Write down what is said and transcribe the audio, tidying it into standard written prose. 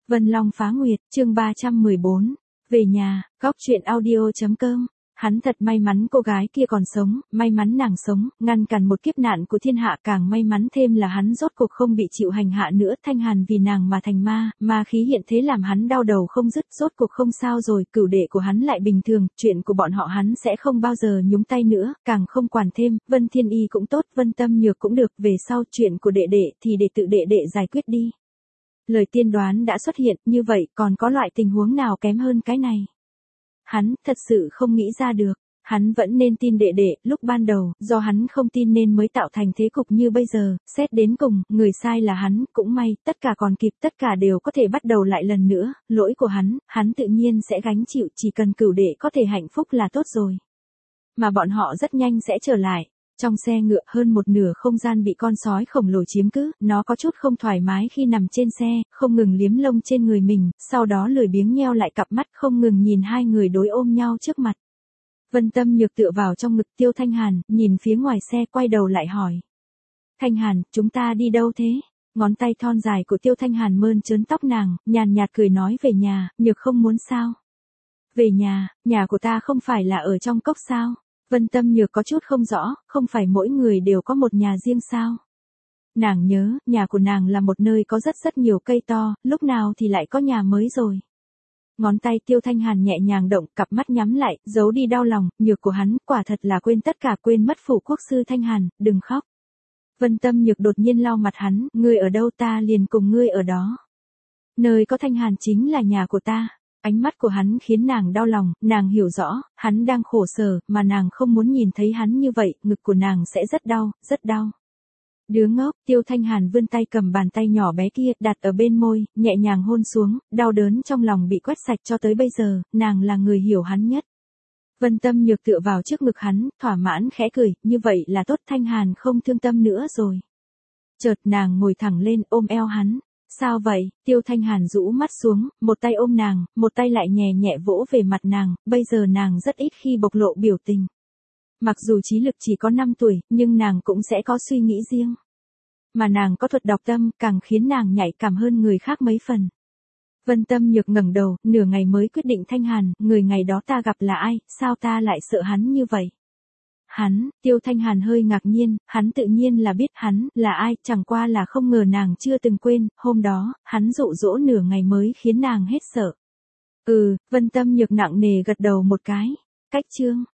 Vân Long Phá Nguyệt, chương 314. Về nhà, góc truyện audio.com. Hắn thật may mắn cô gái kia còn sống, may mắn nàng sống, ngăn cản một kiếp nạn của thiên hạ, càng may mắn thêm là hắn rốt cuộc không bị chịu hành hạ nữa. Thanh Hàn vì nàng mà thành ma khí hiện thế làm hắn đau đầu không dứt, rốt cuộc không sao rồi, cửu đệ của hắn lại bình thường, chuyện của bọn họ hắn sẽ không bao giờ nhúng tay nữa, càng không quản thêm. Vân Thiên Y cũng tốt, Vân Tâm Nhược cũng được, về sau chuyện của đệ đệ thì để tự đệ đệ giải quyết đi. Lời tiên đoán đã xuất hiện, như vậy còn có loại tình huống nào kém hơn cái này? Hắn thật sự không nghĩ ra được, hắn vẫn nên tin đệ đệ, lúc ban đầu, do hắn không tin nên mới tạo thành thế cục như bây giờ, xét đến cùng, người sai là hắn, cũng may, tất cả còn kịp, tất cả đều có thể bắt đầu lại lần nữa, lỗi của hắn tự nhiên sẽ gánh chịu, chỉ cần cửu đệ có thể hạnh phúc là tốt rồi. Mà bọn họ rất nhanh sẽ trở lại. Trong xe ngựa hơn một nửa không gian bị con sói khổng lồ chiếm cứ, nó có chút không thoải mái khi nằm trên xe, không ngừng liếm lông trên người mình, sau đó lười biếng nheo lại cặp mắt không ngừng nhìn hai người đối ôm nhau trước mặt. Vân Tâm Nhược tựa vào trong ngực Tiêu Thanh Hàn, nhìn phía ngoài xe quay đầu lại hỏi. Thanh Hàn, chúng ta đi đâu thế? Ngón tay thon dài của Tiêu Thanh Hàn mơn trớn tóc nàng, nhàn nhạt cười nói về nhà, Nhược không muốn sao? Về nhà của ta không phải là ở trong cốc sao? Vân Tâm Nhược có chút không rõ, không phải mỗi người đều có một nhà riêng sao? Nàng nhớ, nhà của nàng là một nơi có rất nhiều cây to, lúc nào thì lại có nhà mới rồi. Ngón tay Tiêu Thanh Hàn nhẹ nhàng động, cặp mắt nhắm lại, giấu đi đau lòng, nhược của hắn, quả thật là quên tất cả, quên mất phủ quốc sư Thanh Hàn, đừng khóc. Vân Tâm Nhược đột nhiên lau mặt hắn, ngươi ở đâu ta liền cùng ngươi ở đó. Nơi có Thanh Hàn chính là nhà của ta. Ánh mắt của hắn khiến nàng đau lòng, nàng hiểu rõ, hắn đang khổ sở, mà nàng không muốn nhìn thấy hắn như vậy, ngực của nàng sẽ rất đau. Đứa ngốc, Tiêu Thanh Hàn vươn tay cầm bàn tay nhỏ bé kia, đặt ở bên môi, nhẹ nhàng hôn xuống, đau đớn trong lòng bị quét sạch. Cho tới bây giờ, nàng là người hiểu hắn nhất. Vân Tâm Nhược tựa vào trước ngực hắn, thỏa mãn khẽ cười, như vậy là tốt, Thanh Hàn không thương tâm nữa rồi. Chợt nàng ngồi thẳng lên ôm eo hắn. Sao vậy? Tiêu Thanh Hàn rũ mắt xuống, một tay ôm nàng, một tay lại nhẹ nhẹ vỗ về mặt nàng, bây giờ nàng rất ít khi bộc lộ biểu tình. Mặc dù trí lực chỉ có 5 tuổi, nhưng nàng cũng sẽ có suy nghĩ riêng. Mà nàng có thuật đọc tâm, càng khiến nàng nhạy cảm hơn người khác mấy phần. Vân Tâm Nhược ngẩng đầu, nửa ngày mới quyết định, Thanh Hàn, người ngày đó ta gặp là ai, sao ta lại sợ hắn như vậy? Tiêu Thanh Hàn hơi ngạc nhiên, hắn tự nhiên là biết hắn là ai, chẳng qua là không ngờ nàng chưa từng quên, hôm đó, hắn dụ dỗ nửa ngày mới khiến nàng hết sợ. Vân Tâm Nhược nặng nề gật đầu một cái. Cách chương